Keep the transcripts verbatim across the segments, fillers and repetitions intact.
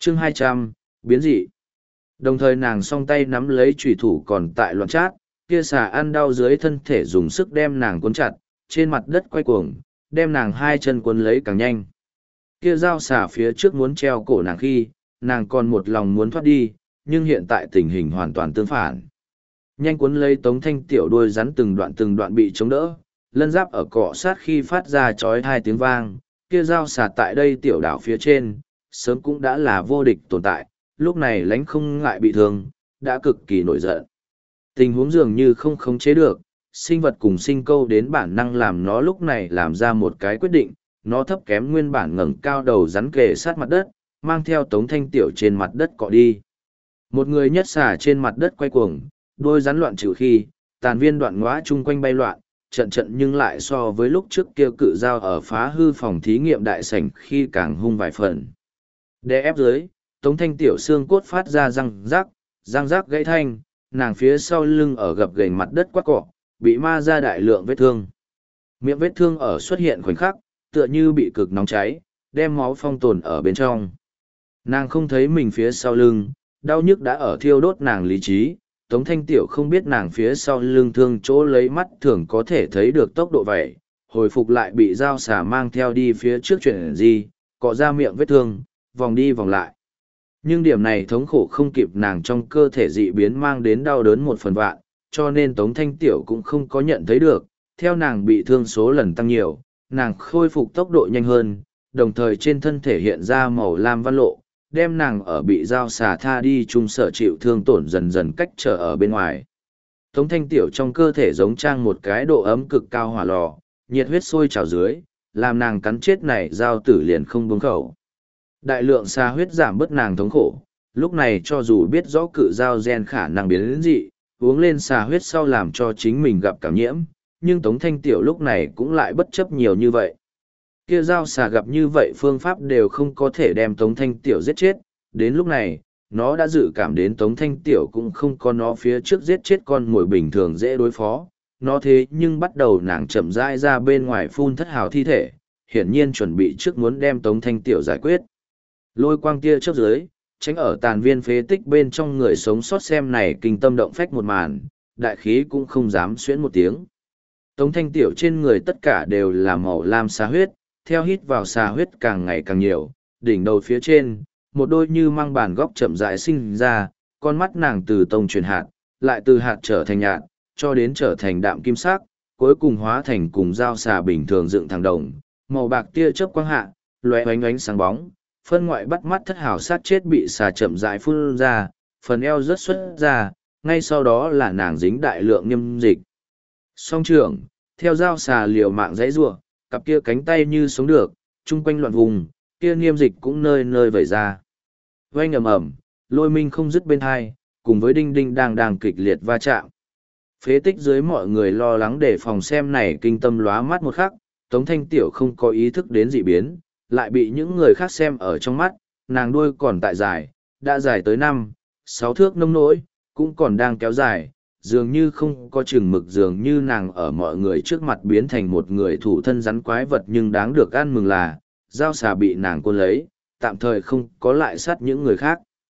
chương hai trăm, biến dị. Đồng thời nàng song tay nắm lấy chùy thủ còn tại loạn chát, kia xà ăn đau dưới thân thể dùng sức đem nàng cuốn chặt, trên mặt đất quay cuồng, đem nàng hai chân cuốn lấy càng nhanh. Kia dao xà phía trước muốn treo cổ nàng khi, nàng còn một lòng muốn thoát đi, nhưng hiện tại tình hình hoàn toàn tương phản. Nhanh cuốn lấy Tống Thanh Tiểu đuôi rắn từng đoạn từng đoạn bị chống đỡ, lân giáp ở cọ sát khi phát ra chói hai tiếng vang, kia dao xà tại đây tiểu đảo phía trên, sớm cũng đã là vô địch tồn tại, lúc này lánh không ngại bị thương, đã cực kỳ nổi giận. Tình huống dường như không khống chế được, sinh vật cùng sinh câu đến bản năng làm nó lúc này làm ra một cái quyết định, nó thấp kém nguyên bản ngẩng cao đầu rắn kề sát mặt đất, mang theo Tống Thanh Tiểu trên mặt đất cọ đi. Một người nhất xả trên mặt đất quay cuồng, đôi rắn loạn trừ khi, tàn viên đoạn ngõa chung quanh bay loạn, trận trận nhưng lại so với lúc trước kia cự dao ở phá hư phòng thí nghiệm đại sảnh khi càng hung vài phần. Đè ép dưới, Tống Thanh Tiểu xương cốt phát ra răng rác, răng rác gãy thanh, nàng phía sau lưng ở gập ghềnh mặt đất quát cọ, bị ma ra đại lượng vết thương. Miệng vết thương ở xuất hiện khoảnh khắc, tựa như bị cực nóng cháy, đem máu phong tồn ở bên trong. Nàng không thấy mình phía sau lưng, đau nhức đã ở thiêu đốt nàng lý trí. Tống Thanh Tiểu không biết nàng phía sau lưng thương chỗ lấy mắt thường có thể thấy được tốc độ vậy, hồi phục lại bị dao xả mang theo đi phía trước chuyện gì, cọ ra miệng vết thương, vòng đi vòng lại. Nhưng điểm này thống khổ không kịp nàng trong cơ thể dị biến mang đến đau đớn một phần vạn, cho nên Tống Thanh Tiểu cũng không có nhận thấy được, theo nàng bị thương số lần tăng nhiều, nàng khôi phục tốc độ nhanh hơn, đồng thời trên thân thể hiện ra màu lam văn lộ, đem nàng ở bị dao xà tha đi chung sở chịu thương tổn dần dần cách trở ở bên ngoài. Tống Thanh Tiểu trong cơ thể giống trang một cái độ ấm cực cao hỏa lò, nhiệt huyết sôi trào dưới, làm nàng cắn chết này dao tử liền không buông khẩu. Đại lượng xà huyết giảm bớt nàng thống khổ, lúc này cho dù biết rõ cự dao gen khả năng biến đến dị, uống lên xà huyết sau làm cho chính mình gặp cảm nhiễm, nhưng Tống Thanh Tiểu lúc này cũng lại bất chấp nhiều như vậy. Kia dao xà gặp như vậy phương pháp đều không có thể đem Tống Thanh Tiểu giết chết, đến lúc này, nó đã dự cảm đến Tống Thanh Tiểu cũng không có nó phía trước giết chết con mồi bình thường dễ đối phó, nó thế nhưng bắt đầu nàng chậm rãi ra bên ngoài phun thất hào thi thể, hiển nhiên chuẩn bị trước muốn đem Tống Thanh Tiểu giải quyết. Lôi quang tia chớp dưới, tránh ở tàn viên phế tích bên trong người sống sót xem này kinh tâm động phách một màn, đại khí cũng không dám xuyễn một tiếng. Tống Thanh Tiểu trên người tất cả đều là màu lam xà huyết, theo hít vào xà huyết càng ngày càng nhiều, đỉnh đầu phía trên, một đôi như mang bàn góc chậm rãi sinh ra, con mắt nàng từ tông truyền hạt, lại từ hạt trở thành nhạt, cho đến trở thành đạm kim sắc, cuối cùng hóa thành cùng dao xà bình thường dựng thẳng đồng, màu bạc tia chớp quang hạ, lóe ánh ánh sáng bóng, phân ngoại bắt mắt thất hào sát chết bị xà chậm rãi phun ra, phần eo rớt xuất ra, ngay sau đó là nàng dính đại lượng niêm dịch. Song trưởng, theo dao xà liều mạng dãy rủa, cặp kia cánh tay như sống được, chung quanh loạn vùng, kia niêm dịch cũng nơi nơi vẩy ra. Oanh ầm ầm, lôi minh không dứt bên hai, cùng với đinh đinh đang đang kịch liệt va chạm. Phế tích dưới mọi người lo lắng để phòng xem này kinh tâm lóa mắt một khắc, Tống Thanh Tiểu không có ý thức đến dị biến, lại bị những người khác xem ở trong mắt, nàng đuôi còn tại dài, đã dài tới năm, sáu thước nông nỗi, cũng còn đang kéo dài, dường như không có chừng mực, dường như nàng ở mọi người trước mặt biến thành một người thủ thân rắn quái vật, nhưng đáng được ăn mừng là, dao xà bị nàng cuốn lấy, tạm thời không có lại sát những người khác.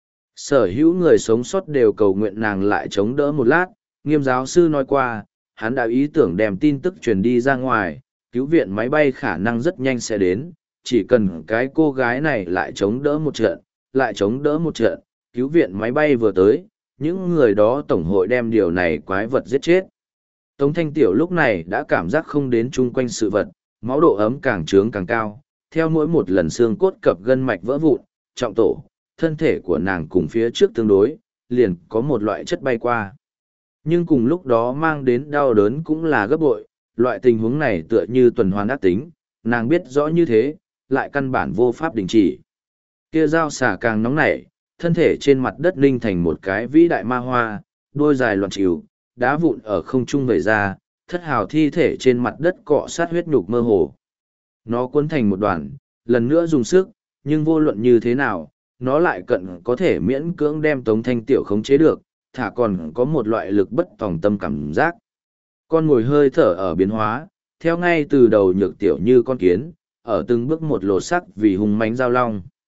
Sở hữu người sống sót đều cầu nguyện nàng lại chống đỡ một lát, Nghiêm giáo sư nói qua, hắn đã ý tưởng đem tin tức truyền đi ra ngoài, cứu viện máy bay khả năng rất nhanh sẽ đến, chỉ cần cái cô gái này lại chống đỡ một trận, lại chống đỡ một trận, cứu viện máy bay vừa tới, những người đó tổng hội đem điều này quái vật giết chết. Tống Thanh Tiểu lúc này đã cảm giác không đến chung quanh sự vật, máu độ ấm càng trướng càng cao, theo mỗi một lần xương cốt cập gân mạch vỡ vụn, trọng tổ, thân thể của nàng cùng phía trước tương đối, liền có một loại chất bay qua. Nhưng cùng lúc đó mang đến đau đớn cũng là gấp bội, loại tình huống này tựa như tuần hoàn ác tính, nàng biết rõ như thế, lại căn bản vô pháp đình chỉ. Kia dao xả càng nóng nảy, thân thể trên mặt đất ninh thành một cái vĩ đại ma hoa, đôi dài loạn chịu, đá vụn ở không trung vẩy ra, thất hào thi thể trên mặt đất cọ sát huyết nhục mơ hồ. Nó cuốn thành một đoàn, lần nữa dùng sức, nhưng vô luận như thế nào, nó lại cận có thể miễn cưỡng đem Tống Thanh Tiểu khống chế được, thả còn có một loại lực bất tòng tâm cảm giác. Con ngồi hơi thở ở biến hóa, theo ngay từ đầu nhược tiểu như con kiến, ở từng bước một lột sắc vì hung mãnh giao long.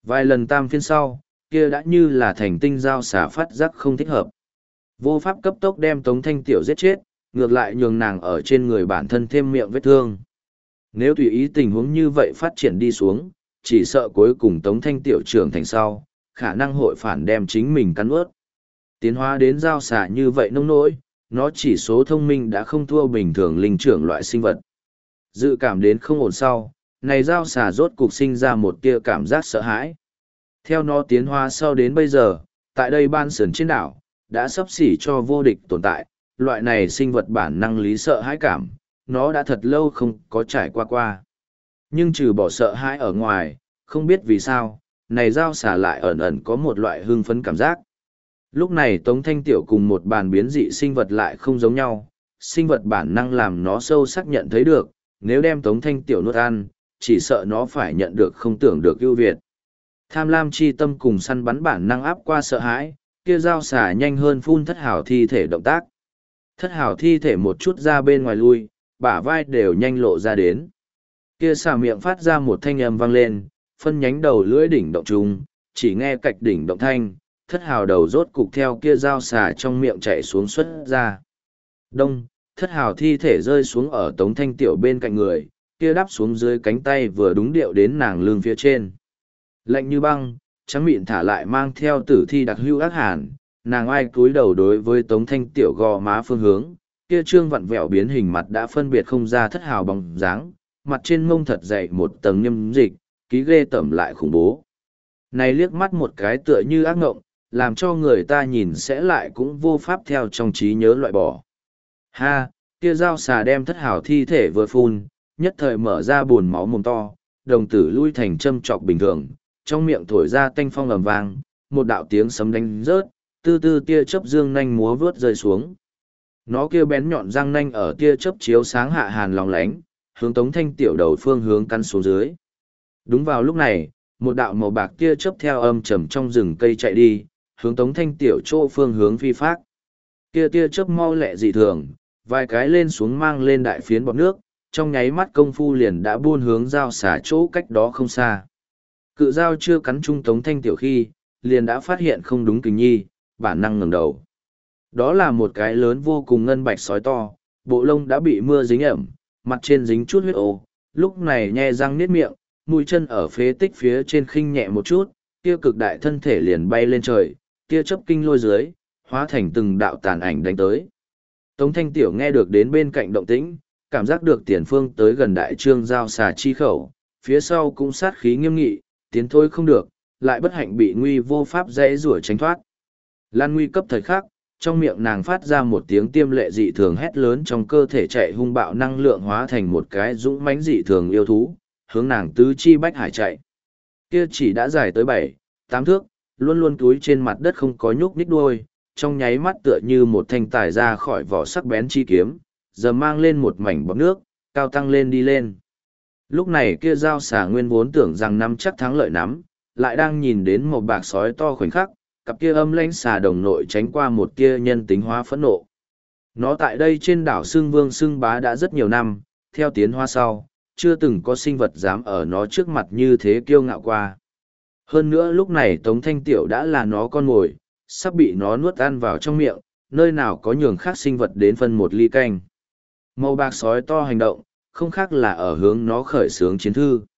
Vài lần tam phiên sau, kia đã như là thành tinh dao xả phát giác không thích hợp. Vô pháp cấp tốc đem Tống Thanh Tiểu giết chết, ngược lại nhường nàng ở trên người bản thân thêm miệng vết thương. Nếu tùy ý tình huống như vậy phát triển đi xuống, chỉ sợ cuối cùng Tống Thanh Tiểu trưởng thành sau, khả năng hội phản đem chính mình cắn ướt. Tiến hóa đến dao xả như vậy nông nỗi, nó chỉ số thông minh đã không thua bình thường linh trưởng loại sinh vật. Dự cảm đến không ổn sau, này dao xả rốt cục sinh ra một tia cảm giác sợ hãi. Theo nó tiến hóa sau đến bây giờ, tại đây ban sườn trên đảo, đã sắp xỉ cho vô địch tồn tại, loại này sinh vật bản năng lý sợ hãi cảm, nó đã thật lâu không có trải qua qua. Nhưng trừ bỏ sợ hãi ở ngoài, không biết vì sao, này dao xả lại ẩn ẩn có một loại hưng phấn cảm giác. Lúc này Tống Thanh Tiểu cùng một bàn biến dị sinh vật lại không giống nhau, sinh vật bản năng làm nó sâu sắc nhận thấy được, nếu đem Tống Thanh Tiểu nuốt ăn, chỉ sợ nó phải nhận được không tưởng được ưu việt. Tham lam chi tâm cùng săn bắn bản năng áp qua sợ hãi, kia dao xả nhanh hơn phun thất hảo thi thể động tác. Thất hảo thi thể một chút ra bên ngoài lui, bả vai đều nhanh lộ ra đến. Kia xả miệng phát ra một thanh âm vang lên, phân nhánh đầu lưỡi đỉnh động trùng, chỉ nghe cạch đỉnh động thanh, thất hào đầu rốt cục theo kia dao xả trong miệng chạy xuống xuất ra. Đông, thất hào thi thể rơi xuống ở Tống Thanh Tiểu bên cạnh người, kia đắp xuống dưới cánh tay vừa đúng điệu đến nàng lưng phía trên. Lạnh như băng, trắng mịn thả lại mang theo tử thi đặc hữu ác hàn, nàng ai cúi đầu đối với Tống Thanh Tiểu gò má phương hướng, kia trương vặn vẹo biến hình mặt đã phân biệt không ra thất hào bóng dáng, mặt trên mông thật dày một tầng nhâm dịch, ký ghê tẩm lại khủng bố. Này liếc mắt một cái tựa như ác ngộng, làm cho người ta nhìn sẽ lại cũng vô pháp theo trong trí nhớ loại bỏ. Ha, kia dao xà đem thất hào thi thể vừa phun, nhất thời mở ra buồn máu mồm to, đồng tử lui thành châm trọc bình thường, trong miệng thổi ra tanh phong ầm vang, một đạo tiếng sấm đánh rớt, tư tư tia chớp dương nanh múa vướt rơi xuống. Nó kia bén nhọn răng nanh ở tia chớp chiếu sáng hạ hàn lòng lánh, hướng Tống Thanh Tiểu đầu phương hướng căn xuống dưới. Đúng vào lúc này, một đạo màu bạc tia chớp theo âm trầm trong rừng cây chạy đi, hướng Tống Thanh Tiểu chỗ phương hướng phi phác. Kia tia chớp mau lẹ dị thường, vài cái lên xuống mang lên đại phiến bọt nước, trong nháy mắt công phu liền đã buôn hướng dao xả chỗ cách đó không xa. Cự dao chưa cắn trung Tống Thanh Tiểu khi, liền đã phát hiện không đúng kình nhi, bản năng ngẩng đầu. Đó là một cái lớn vô cùng ngân bạch sói to, bộ lông đã bị mưa dính ẩm, mặt trên dính chút huyết ồ, lúc này nhe răng niết miệng, mũi chân ở phế tích phía trên khinh nhẹ một chút, kia cực đại thân thể liền bay lên trời, kia chấp kinh lôi dưới, hóa thành từng đạo tàn ảnh đánh tới. Tống Thanh Tiểu nghe được đến bên cạnh động tĩnh, cảm giác được tiền phương tới gần đại trương giao xà chi khẩu, phía sau cũng sát khí nghiêm nghị, tiến thôi không được, lại bất hạnh bị nguy vô pháp dễ rủa tránh thoát. Lan nguy cấp thời khắc, trong miệng nàng phát ra một tiếng tiêm lệ dị thường hét lớn, trong cơ thể chạy hung bạo năng lượng hóa thành một cái dũng mãnh dị thường yêu thú, hướng nàng tứ chi bách hải chạy. Kia chỉ đã dài tới bảy, tám thước, luôn luôn túi trên mặt đất không có nhúc nhích đuôi, trong nháy mắt tựa như một thanh tài ra khỏi vỏ sắc bén chi kiếm, giờ mang lên một mảnh bọt nước, cao tăng lên đi lên. Lúc này kia dao xả nguyên vốn tưởng rằng nắm chắc thắng lợi nắm, lại đang nhìn đến một bạc sói to khoảnh khắc, cặp kia âm lãnh xà đồng nội tránh qua một kia nhân tính hóa phẫn nộ. Nó tại đây trên đảo Sương Vương Sương Bá đã rất nhiều năm, theo tiến hóa sau, chưa từng có sinh vật dám ở nó trước mặt như thế kiêu ngạo qua. Hơn nữa lúc này Tống Thanh Tiểu đã là nó con mồi, sắp bị nó nuốt ăn vào trong miệng, nơi nào có nhường khác sinh vật đến phân một ly canh. Màu bạc sói to hành động, không khác là ở hướng nó khởi xướng chiến thư.